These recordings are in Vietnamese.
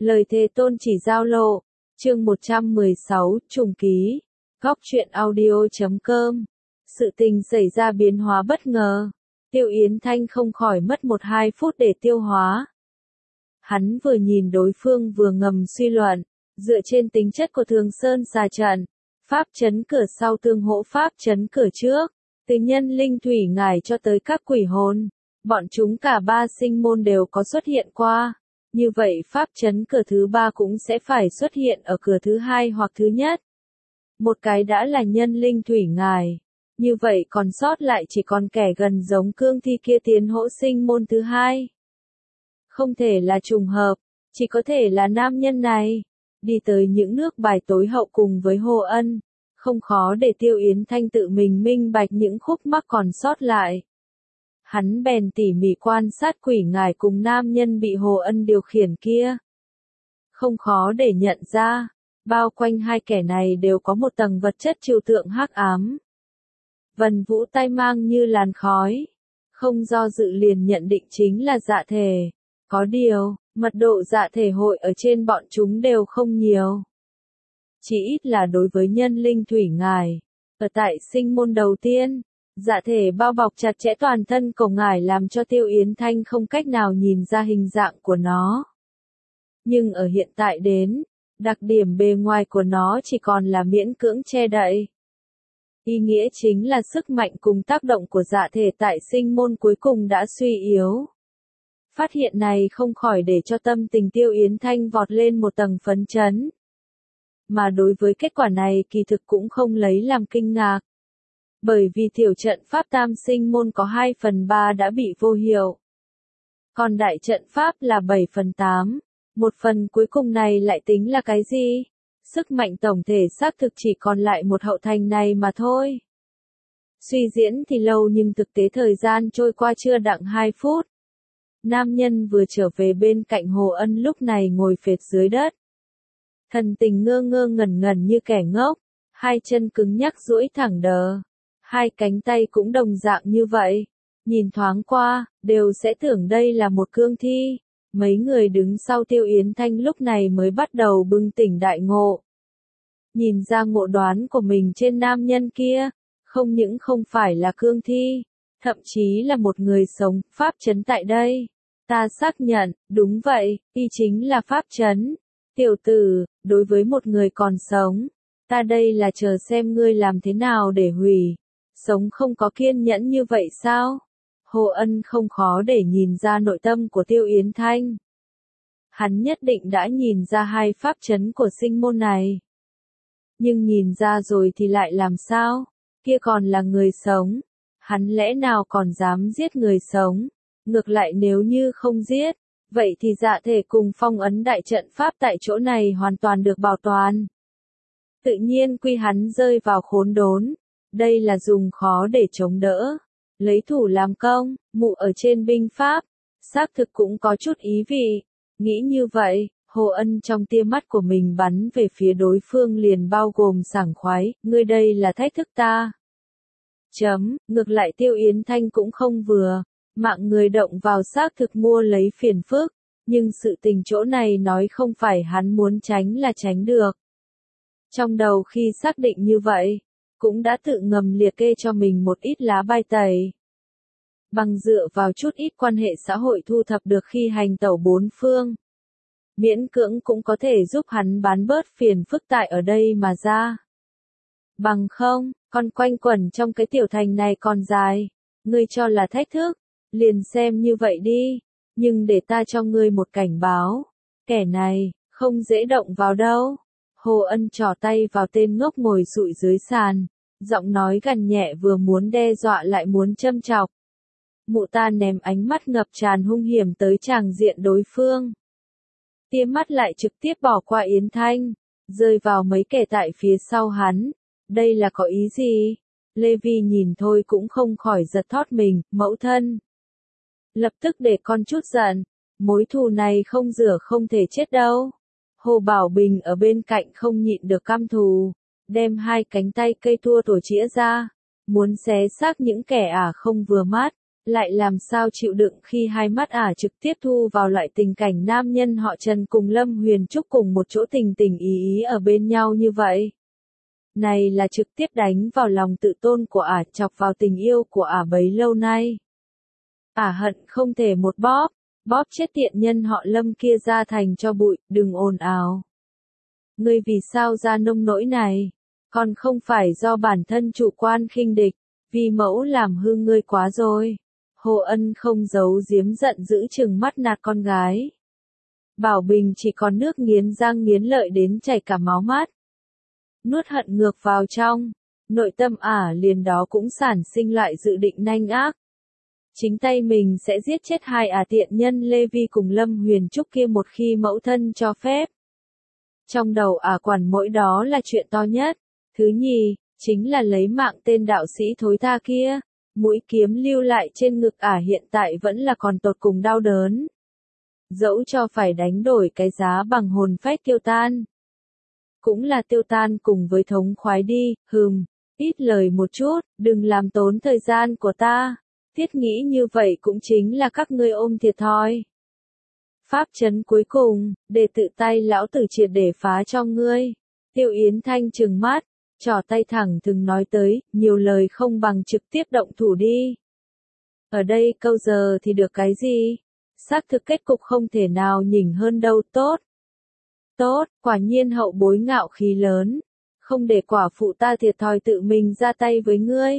Lời thề tôn chỉ giao lộ, chương 116, trùng ký, góc truyện audio.com. Sự tình xảy ra biến hóa bất ngờ, Tiêu Yến Thanh không khỏi mất 1-2 phút để tiêu hóa. Hắn vừa nhìn đối phương vừa ngầm suy luận, dựa trên tính chất của Thường Sơn xà trận, pháp chấn cửa sau tương hỗ pháp chấn cửa trước, từ nhân linh thủy ngải cho tới các quỷ hồn, bọn chúng cả ba sinh môn đều có xuất hiện qua. Như vậy pháp chấn cửa thứ ba cũng sẽ phải xuất hiện ở cửa thứ hai hoặc thứ nhất. Một cái đã là nhân linh thủy ngải. Như vậy còn sót lại chỉ còn kẻ gần giống cương thi kia tiến hỗ sinh môn thứ hai. Không thể là trùng hợp, chỉ có thể là nam nhân này. Đi tới những nước bài tối hậu cùng với Hồ Ân. Không khó để Tiêu Yến Thanh tự mình minh bạch những khúc mắc còn sót lại. Hắn bèn tỉ mỉ quan sát quỷ ngải cùng nam nhân bị Hồ Ân điều khiển kia. Không khó để nhận ra, bao quanh hai kẻ này đều có một tầng vật chất trừu tượng hắc ám. Vân Vũ tay mang như làn khói, không do dự liền nhận định chính là dạ thể. Có điều, mật độ dạ thể hội ở trên bọn chúng đều không nhiều. Chỉ ít là đối với nhân linh thủy ngải, ở tại sinh môn đầu tiên. Dạ thể bao bọc chặt chẽ toàn thân cổ ngải làm cho Tiêu Yến Thanh không cách nào nhìn ra hình dạng của nó. Nhưng ở hiện tại đến, đặc điểm bề ngoài của nó chỉ còn là miễn cưỡng che đậy. Ý nghĩa chính là sức mạnh cùng tác động của dạ thể tại sinh môn cuối cùng đã suy yếu. Phát hiện này không khỏi để cho tâm tình Tiêu Yến Thanh vọt lên một tầng phấn chấn. Mà đối với kết quả này kỳ thực cũng không lấy làm kinh ngạc. Bởi vì tiểu trận pháp tam sinh môn có 2/3 đã bị vô hiệu. Còn đại trận pháp là 7/8, một phần cuối cùng này lại tính là cái gì? Sức mạnh tổng thể xác thực chỉ còn lại một hậu thành này mà thôi. Suy diễn thì lâu nhưng thực tế thời gian trôi qua chưa đặng 2 phút. Nam nhân vừa trở về bên cạnh Hồ Ân lúc này ngồi phệt dưới đất. Thần tình ngơ ngơ ngẩn ngẩn như kẻ ngốc, hai chân cứng nhắc duỗi thẳng đờ. Hai cánh tay cũng đồng dạng như vậy, nhìn thoáng qua, đều sẽ tưởng đây là một cương thi. Mấy người đứng sau Tiêu Yến Thanh lúc này mới bắt đầu bừng tỉnh đại ngộ. Nhìn ra ngộ đoán của mình trên nam nhân kia, không những không phải là cương thi, thậm chí là một người sống, pháp chấn tại đây. Ta xác nhận, đúng vậy, y chính là pháp chấn. Tiểu tử, đối với một người còn sống, ta đây là chờ xem ngươi làm thế nào để hủy. Sống không có kiên nhẫn như vậy sao? Hồ Ân không khó để nhìn ra nội tâm của Tiêu Yến Thanh. Hắn nhất định đã nhìn ra hai pháp chấn của sinh môn này. Nhưng nhìn ra rồi thì lại làm sao? Kia còn là người sống. Hắn lẽ nào còn dám giết người sống? Ngược lại nếu như không giết, vậy thì dạ thể cùng phong ấn đại trận pháp tại chỗ này hoàn toàn được bảo toàn. Tự nhiên quy hắn rơi vào khốn đốn. Đây là dùng khó để chống đỡ. Lấy thủ làm công, mụ ở trên binh pháp. Xác thực cũng có chút ý vị. Nghĩ như vậy, Hồ Ân trong tia mắt của mình bắn về phía đối phương liền bao gồm sảng khoái. Ngươi đây là thách thức ta. Ngược lại Tiêu Yến Thanh cũng không vừa. Mạng người động vào xác thực mua lấy phiền phức. Nhưng sự tình chỗ này nói không phải hắn muốn tránh là tránh được. Trong đầu khi xác định như vậy, cũng đã tự ngầm liệt kê cho mình một ít lá bài tẩy. Bằng dựa vào chút ít quan hệ xã hội thu thập được khi hành tẩu bốn phương. Miễn cưỡng cũng có thể giúp hắn bán bớt phiền phức tại ở đây mà ra. Bằng không, còn quanh quẩn trong cái tiểu thành này còn dài. Ngươi cho là thách thức, liền xem như vậy đi. Nhưng để ta cho ngươi một cảnh báo. Kẻ này, không dễ động vào đâu. Hồ Ân trỏ tay vào tên ngốc ngồi sụi dưới sàn, giọng nói gằn nhẹ vừa muốn đe dọa lại muốn châm chọc. Mụ ta ném ánh mắt ngập tràn hung hiểm tới tràng diện đối phương. Tia mắt lại trực tiếp bỏ qua Yến Thanh, rơi vào mấy kẻ tại phía sau hắn. Đây là có ý gì? Lê Vi nhìn thôi cũng không khỏi giật thót mình, mẫu thân. Lập tức để con chút giận, mối thù này không rửa không thể chết đâu. Hồ Bảo Bình ở bên cạnh không nhịn được căm thù, đem hai cánh tay cây tua tổ chĩa ra, muốn xé xác những kẻ không vừa mắt, lại làm sao chịu đựng khi hai mắt ả trực tiếp thu vào loại tình cảnh nam nhân họ Trần cùng Lâm Huyền Trúc cùng một chỗ tình tình ý ở bên nhau như vậy. Này là trực tiếp đánh vào lòng tự tôn của ả, chọc vào tình yêu của ả bấy lâu nay. Ả hận không thể một bóp chết tiện nhân họ Lâm kia ra thành cho bụi, đừng ồn ào. Ngươi vì sao ra nông nỗi này? Còn không phải do bản thân chủ quan khinh địch, vì mẫu làm hư ngươi quá rồi. Hồ Ân không giấu giếm giận dữ chừng mắt nạt con gái. Bảo Bình chỉ còn nước nghiến răng nghiến lợi đến chảy cả máu mắt. Nuốt hận ngược vào trong, nội tâm ả liền đó cũng sản sinh lại dự định nanh ác. Chính tay mình sẽ giết chết hai tiện nhân Lê Vi cùng Lâm Huyền Trúc kia một khi mẫu thân cho phép. Trong đầu quản mỗi đó là chuyện to nhất. Thứ nhì, chính là lấy mạng tên đạo sĩ thối tha kia. Mũi kiếm lưu lại trên ngực hiện tại vẫn là còn tột cùng đau đớn. Dẫu cho phải đánh đổi cái giá bằng hồn phách tiêu tan. Cũng là tiêu tan cùng với thống khoái đi, ít lời một chút, đừng làm tốn thời gian của ta. Thiết nghĩ như vậy cũng chính là các ngươi ôm thiệt thòi. Pháp trấn cuối cùng, để tự tay lão tử triệt để phá cho ngươi. Tiêu Yến Thanh trừng mắt, trỏ tay thẳng thừng nói tới, nhiều lời không bằng trực tiếp động thủ đi. Ở đây câu giờ thì được cái gì? Xác thực kết cục không thể nào nhỉnh hơn đâu. Tốt, quả nhiên hậu bối ngạo khí lớn. Không để quả phụ ta thiệt thòi tự mình ra tay với ngươi.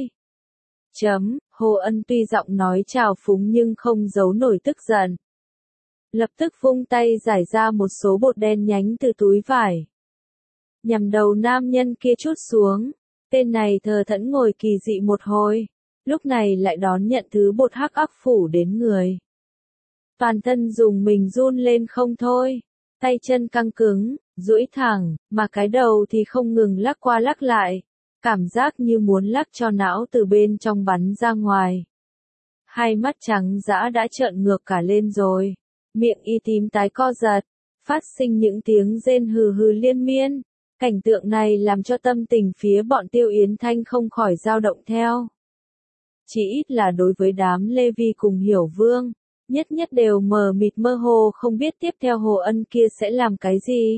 Hồ Ân tuy giọng nói trào phúng nhưng không giấu nổi tức giận. Lập tức vung tay giải ra một số bột đen nhánh từ túi vải. Nhằm đầu nam nhân kia trút xuống. Tên này thờ thẫn ngồi kỳ dị một hồi. Lúc này lại đón nhận thứ bột hắc ác phủ đến người. Toàn thân dùng mình run lên không thôi. Tay chân căng cứng, duỗi thẳng, mà cái đầu thì không ngừng lắc qua lắc lại. Cảm giác như muốn lắc cho não từ bên trong bắn ra ngoài. Hai mắt trắng dã đã trợn ngược cả lên rồi. Miệng y tím tái co giật. Phát sinh những tiếng rên hừ hừ liên miên. Cảnh tượng này làm cho tâm tình phía bọn Tiêu Yến Thanh không khỏi dao động theo. Chỉ ít là đối với đám Lê Vi cùng Hiểu Vương. Nhất đều mờ mịt mơ hồ không biết tiếp theo Hồ Ân kia sẽ làm cái gì.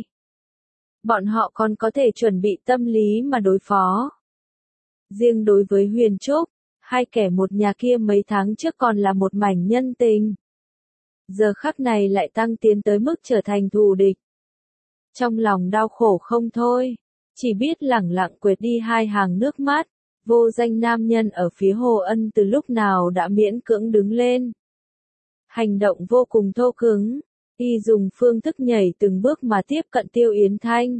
Bọn họ còn có thể chuẩn bị tâm lý mà đối phó. Riêng đối với Huyền Trúc, hai kẻ một nhà kia mấy tháng trước còn là một mảnh nhân tình. Giờ khắc này lại tăng tiến tới mức trở thành thù địch. Trong lòng đau khổ không thôi, chỉ biết lẳng lặng quệt đi hai hàng nước mắt. Vô danh nam nhân ở phía Hồ Ân từ lúc nào đã miễn cưỡng đứng lên. Hành động vô cùng thô cứng, y dùng phương thức nhảy từng bước mà tiếp cận Tiêu Yến Thanh.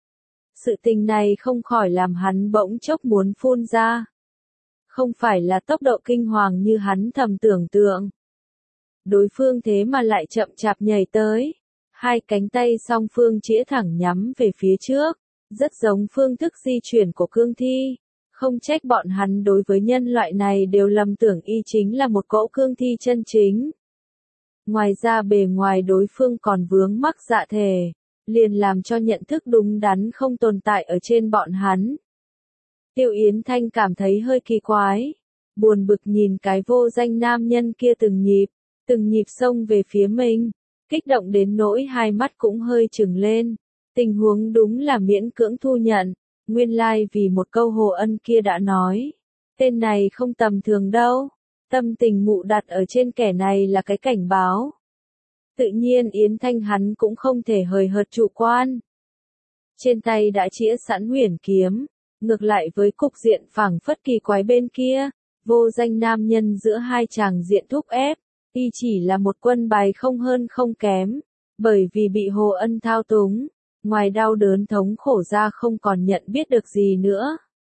Sự tình này không khỏi làm hắn bỗng chốc muốn phun ra. Không phải là tốc độ kinh hoàng như hắn thầm tưởng tượng. Đối phương thế mà lại chậm chạp nhảy tới. Hai cánh tay song phương chĩa thẳng nhắm về phía trước. Rất giống phương thức di chuyển của cương thi. Không trách bọn hắn đối với nhân loại này đều lầm tưởng y chính là một cỗ cương thi chân chính. Ngoài ra bề ngoài đối phương còn vướng mắc dạ thể, liền làm cho nhận thức đúng đắn không tồn tại ở trên bọn hắn. Tiêu Yến Thanh cảm thấy hơi kỳ quái, buồn bực nhìn cái vô danh nam nhân kia từng nhịp xông về phía mình, kích động đến nỗi hai mắt cũng hơi trừng lên. Tình huống đúng là miễn cưỡng thu nhận, nguyên lai vì một câu Hồ Ân kia đã nói. Tên này không tầm thường đâu. Tâm tình mụ đặt ở trên kẻ này là cái cảnh báo. Tự nhiên Yến Thanh hắn cũng không thể hời hợt chủ quan. Trên tay đã chĩa sẵn huyền kiếm, ngược lại với cục diện phảng phất kỳ quái bên kia, vô danh nam nhân giữa hai chàng diện thúc ép, y chỉ là một quân bài không hơn không kém, bởi vì bị Hồ Ân thao túng, ngoài đau đớn thống khổ ra không còn nhận biết được gì nữa.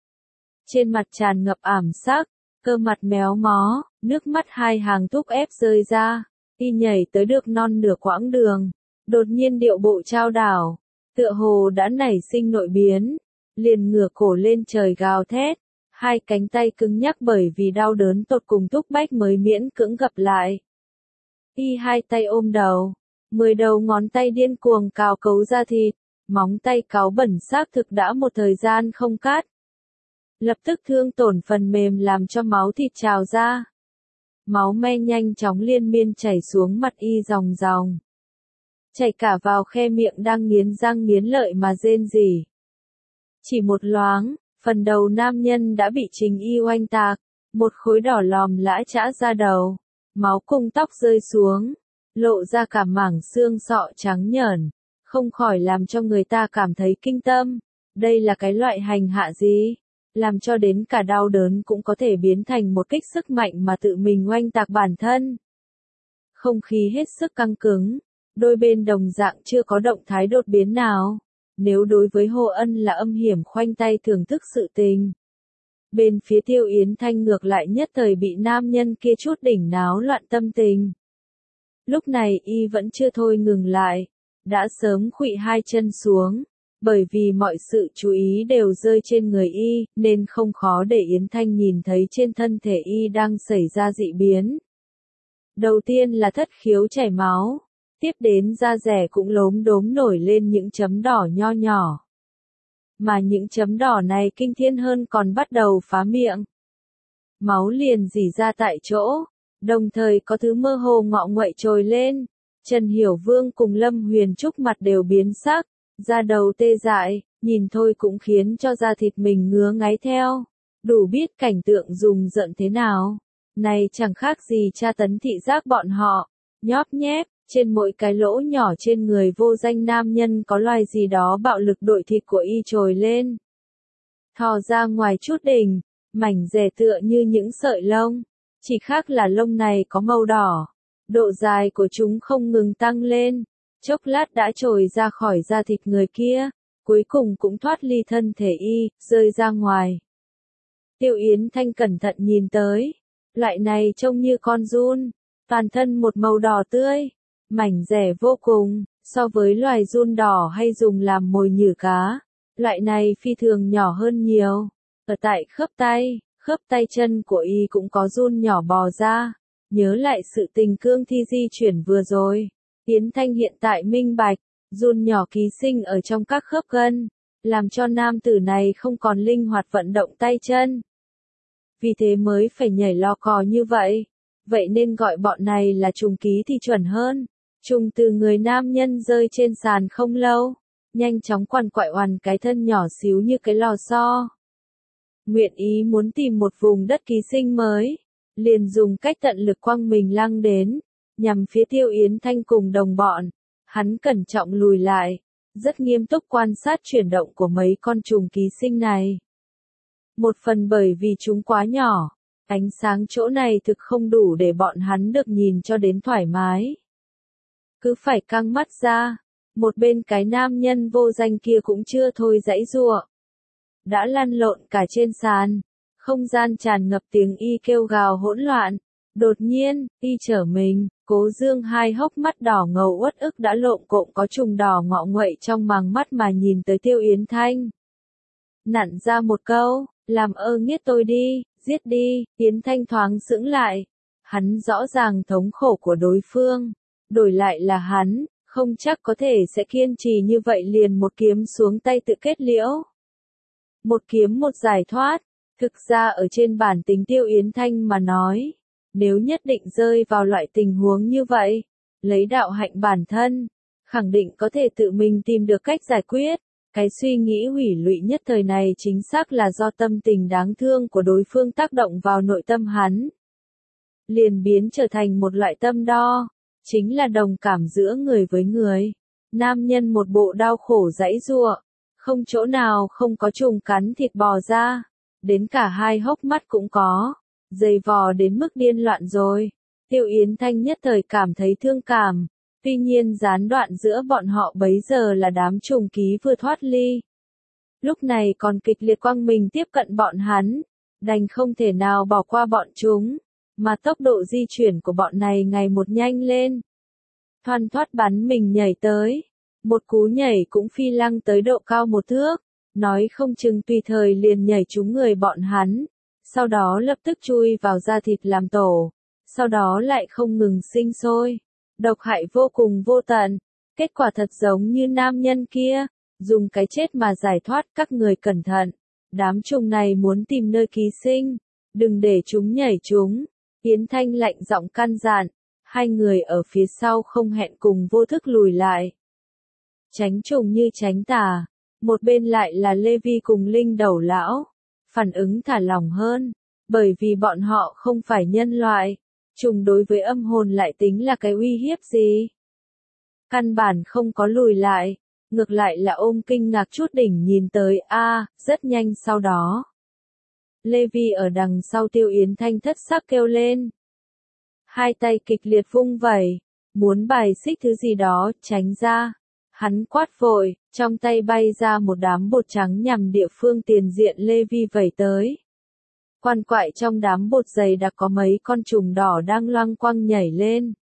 Trên mặt tràn ngập ảm sắc, cơ mặt méo mó, nước mắt hai hàng thúc ép rơi ra, y nhảy tới được non nửa quãng đường, đột nhiên điệu bộ trao đảo, tựa hồ đã nảy sinh nội biến, liền ngửa cổ lên trời gào thét, hai cánh tay cứng nhắc bởi vì đau đớn tột cùng thúc bách mới miễn cưỡng gập lại. Y hai tay ôm đầu, 10 đầu ngón tay điên cuồng cào cấu da thịt, móng tay cáu bẩn xác thực đã một thời gian không cắt. Lập tức thương tổn phần mềm làm cho máu thịt trào ra. máu me nhanh chóng liên miên chảy xuống mặt y ròng ròng. Chảy cả vào khe miệng đang nghiến răng nghiến lợi mà rên rỉ. Chỉ một loáng, phần đầu nam nhân đã bị Trình Y oanh tạc, một khối đỏ lòm lã chã ra đầu, máu cùng tóc rơi xuống, lộ ra cả mảng xương sọ trắng nhởn, không khỏi làm cho người ta cảm thấy kinh tâm. Đây là cái loại hành hạ gì? Làm cho đến cả đau đớn cũng có thể biến thành một kích sức mạnh mà tự mình oanh tạc bản thân. Không khí hết sức căng cứng, đôi bên đồng dạng chưa có động thái đột biến nào. Nếu đối với Hồ Ân là âm hiểm khoanh tay thưởng thức sự tình, bên phía Tiêu Yến Thanh ngược lại nhất thời bị nam nhân kia chút đỉnh náo loạn tâm tình. Lúc này y vẫn chưa thôi ngừng lại, đã sớm khuỵu hai chân xuống, bởi vì mọi sự chú ý đều rơi trên người y, nên không khó để Yến Thanh nhìn thấy trên thân thể y đang xảy ra dị biến. Đầu tiên là thất khiếu chảy máu, tiếp đến da dẻ cũng lốm đốm nổi lên những chấm đỏ nho nhỏ. Mà những chấm đỏ này kinh thiên hơn còn bắt đầu phá miệng. Máu liền rỉ ra tại chỗ, đồng thời có thứ mơ hồ ngọ nguậy trồi lên. Trần Hiểu Vương cùng Lâm Huyền Trúc mặt đều biến sắc, da đầu tê dại, nhìn thôi cũng khiến cho da thịt mình ngứa ngáy theo. Đủ biết cảnh tượng rùng rợn thế nào. Này chẳng khác gì tra tấn thị giác bọn họ, nhóp nhép. Trên mỗi cái lỗ nhỏ trên người vô danh nam nhân có loài gì đó bạo lực đội thịt của y trồi lên. Thò ra ngoài chút đỉnh, mảnh rẻ tựa như những sợi lông, chỉ khác là lông này có màu đỏ. Độ dài của chúng không ngừng tăng lên, chốc lát đã trồi ra khỏi da thịt người kia, cuối cùng cũng thoát ly thân thể y, rơi ra ngoài. Tiêu Yến Thanh cẩn thận nhìn tới, loại này trông như con giun, toàn thân một màu đỏ tươi. Mảnh rẻ vô cùng, so với loài giun đỏ hay dùng làm mồi nhử cá, loại này phi thường nhỏ hơn nhiều. Ở tại khớp tay chân của y cũng có giun nhỏ bò ra. Nhớ lại sự tình cương thi di chuyển vừa rồi, Yến Thanh hiện tại minh bạch, giun nhỏ ký sinh ở trong các khớp gân, làm cho nam tử này không còn linh hoạt vận động tay chân. Vì thế mới phải nhảy lò cò như vậy. Vậy nên gọi bọn này là trùng ký thì chuẩn hơn. Trùng từ người nam nhân rơi trên sàn không lâu, nhanh chóng quằn quại oằn cái thân nhỏ xíu như cái lò xo. Nguyện ý muốn tìm một vùng đất ký sinh mới, liền dùng cách tận lực quăng mình lăng đến, nhằm phía Tiêu Yến Thanh cùng đồng bọn. Hắn cẩn trọng lùi lại, rất nghiêm túc quan sát chuyển động của mấy con trùng ký sinh này. Một phần bởi vì chúng quá nhỏ, ánh sáng chỗ này thực không đủ để bọn hắn được nhìn cho đến thoải mái. Cứ phải căng mắt ra, một bên cái nam nhân vô danh kia cũng chưa thôi giãy giụa. Đã lăn lộn cả trên sàn, không gian tràn ngập tiếng y kêu gào hỗn loạn. Đột nhiên, y trở mình, Cố Dương hai hốc mắt đỏ ngầu uất ức đã lộn cộm có trùng đỏ ngọ nguậy trong màng mắt mà nhìn tới Tiêu Yến Thanh. Nặn ra một câu, làm ơn giết tôi đi, giết đi. Yến Thanh thoáng sững lại. Hắn rõ ràng thống khổ của đối phương. Đổi lại là hắn, không chắc có thể sẽ kiên trì như vậy liền một kiếm xuống tay tự kết liễu. Một kiếm một giải thoát, thực ra ở trên bản tính Tiêu Yến Thanh mà nói, nếu nhất định rơi vào loại tình huống như vậy, lấy đạo hạnh bản thân, khẳng định có thể tự mình tìm được cách giải quyết. Cái suy nghĩ hủy lụy nhất thời này chính xác là do tâm tình đáng thương của đối phương tác động vào nội tâm hắn. Liền biến trở thành một loại tâm đo. Chính là đồng cảm giữa người với người. Nam nhân một bộ đau khổ giãy giụa, không chỗ nào không có trùng cắn thịt bò ra, đến cả hai hốc mắt cũng có, dày vò đến mức điên loạn rồi. Tiêu Yến Thanh nhất thời cảm thấy thương cảm, tuy nhiên gián đoạn giữa bọn họ bấy giờ là đám trùng ký vừa thoát ly. Lúc này còn kịch liệt quăng mình tiếp cận bọn hắn, đành không thể nào bỏ qua bọn chúng. Mà tốc độ di chuyển của bọn này ngày một nhanh lên. Thoăn thoắt bắn mình nhảy tới. Một cú nhảy cũng phi lăng tới độ cao 1 thước. Nói không chừng tùy thời liền nhảy trúng người bọn hắn. Sau đó lập tức chui vào da thịt làm tổ. Sau đó lại không ngừng sinh sôi. Độc hại vô cùng vô tận. Kết quả thật giống như nam nhân kia. Dùng cái chết mà giải thoát các người cẩn thận. Đám trùng này muốn tìm nơi ký sinh. Đừng để chúng nhảy chúng. Yến Thanh lạnh giọng căn dặn, hai người ở phía sau không hẹn cùng vô thức lùi lại. Tránh trùng như tránh tà, một bên lại là Lê Vi cùng Linh Đầu Lão, phản ứng thả lỏng hơn, bởi vì bọn họ không phải nhân loại, trùng đối với âm hồn lại tính là cái uy hiếp gì. Căn bản không có lùi lại, ngược lại là ôm kinh ngạc chút đỉnh nhìn tới rất nhanh sau đó. Lê Vi ở đằng sau Tiêu Yến Thanh thất sắc kêu lên. Hai tay kịch liệt vung vẩy, muốn bài xích thứ gì đó, tránh ra. Hắn quát vội, trong tay bay ra một đám bột trắng nhằm địa phương tiền diện Lê Vi vẩy tới. Quan quại trong đám bột dày đặc có mấy con trùng đỏ đang loang quăng nhảy lên.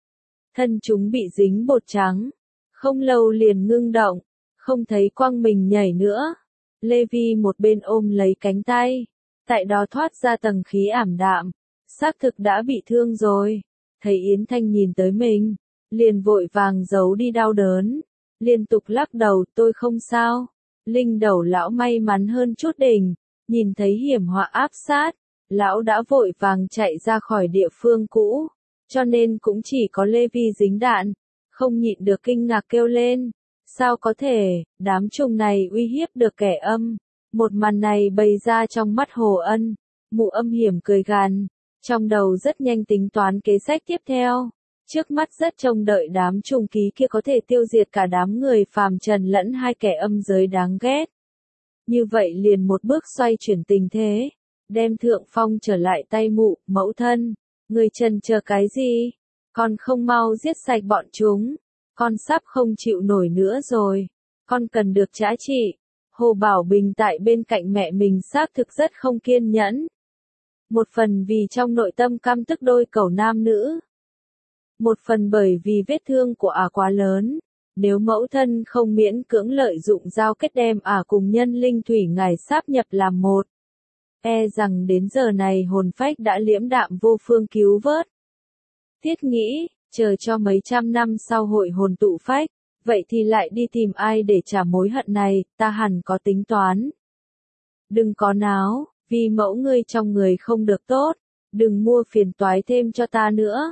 Thân chúng bị dính bột trắng, không lâu liền ngưng động, không thấy quăng mình nhảy nữa. Lê Vi một bên ôm lấy cánh tay, tại đó thoát ra tầng khí ảm đạm, xác thực đã bị thương rồi. Thấy Yến Thanh nhìn tới mình, liền vội vàng giấu đi đau đớn, liên tục lắc đầu, tôi không sao. Linh Đầu Lão may mắn hơn chút đỉnh, nhìn thấy hiểm họa áp sát, lão đã vội vàng chạy ra khỏi địa phương cũ, cho nên cũng chỉ có Lê Vi dính đạn, không nhịn được kinh ngạc kêu lên. Sao có thể, đám trùng này uy hiếp được kẻ âm. Một màn này bày ra trong mắt Hồ Ân, Mụ Âm hiểm cười gằn, trong đầu rất nhanh tính toán kế sách tiếp theo. Trước mắt rất trông đợi đám trùng ký kia có thể tiêu diệt cả đám người phàm trần lẫn hai kẻ âm giới đáng ghét. Như vậy liền một bước xoay chuyển tình thế, đem thượng phong trở lại tay Mụ, mẫu thân. Người trần chờ cái gì? Con không mau giết sạch bọn chúng. Con sắp không chịu nổi nữa rồi. Con cần được trã trị. Hồ Bảo Bình tại bên cạnh mẹ mình xác thực rất không kiên nhẫn. Một phần vì trong nội tâm căm tức đôi cẩu nam nữ. Một phần bởi vì vết thương của quá lớn. Nếu mẫu thân không miễn cưỡng lợi dụng giao kết đem cùng nhân linh thủy ngài sáp nhập làm một. E rằng đến giờ này hồn phách đã liễm đạm vô phương cứu vớt. Thiết nghĩ, chờ cho mấy trăm năm sau hội hồn tụ phách, vậy thì lại đi tìm ai để trả mối hận này, ta hẳn có tính toán. Đừng có náo, vì mẫu ngươi trong người không được tốt, đừng mua phiền toái thêm cho ta nữa.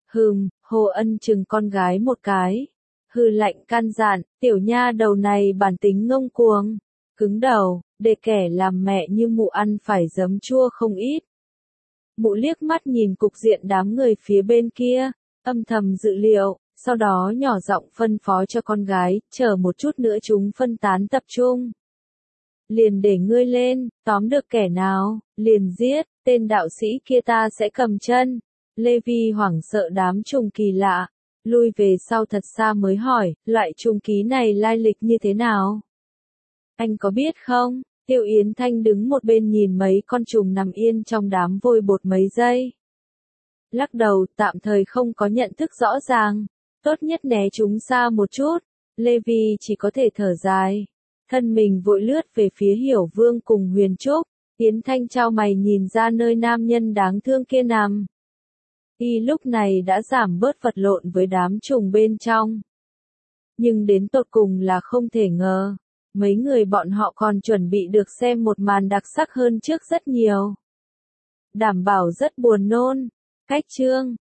Hồ Ân chừng con gái một cái. Hừ lạnh can dạn, tiểu nha đầu này bản tính ngông cuồng, cứng đầu, để kẻ làm mẹ như Mụ ăn phải giấm chua không ít. Mụ liếc mắt nhìn cục diện đám người phía bên kia, âm thầm dự liệu, sau đó nhỏ giọng phân phó cho con gái, chờ một chút nữa chúng phân tán tập trung. Liền để ngươi lên, tóm được kẻ nào, liền giết, tên đạo sĩ kia ta sẽ cầm chân. Lê Vi hoảng sợ đám trùng kỳ lạ, lui về sau thật xa mới hỏi, loại trùng ký này lai lịch như thế nào? Anh có biết không? Tiêu Yến Thanh đứng một bên nhìn mấy con trùng nằm yên trong đám vôi bột mấy giây. Lắc đầu, tạm thời không có nhận thức rõ ràng. Tốt nhất né chúng xa một chút. Lê Vi chỉ có thể thở dài. Thân mình vội lướt về phía Hiểu Vương cùng Huyền Trúc. Yến Thanh chau mày nhìn ra nơi nam nhân đáng thương kia nằm. Y lúc này đã giảm bớt vật lộn với đám trùng bên trong. Nhưng đến tột cùng là không thể ngờ. Mấy người bọn họ còn chuẩn bị được xem một màn đặc sắc hơn trước rất nhiều. Đảm bảo rất buồn nôn. Cách chương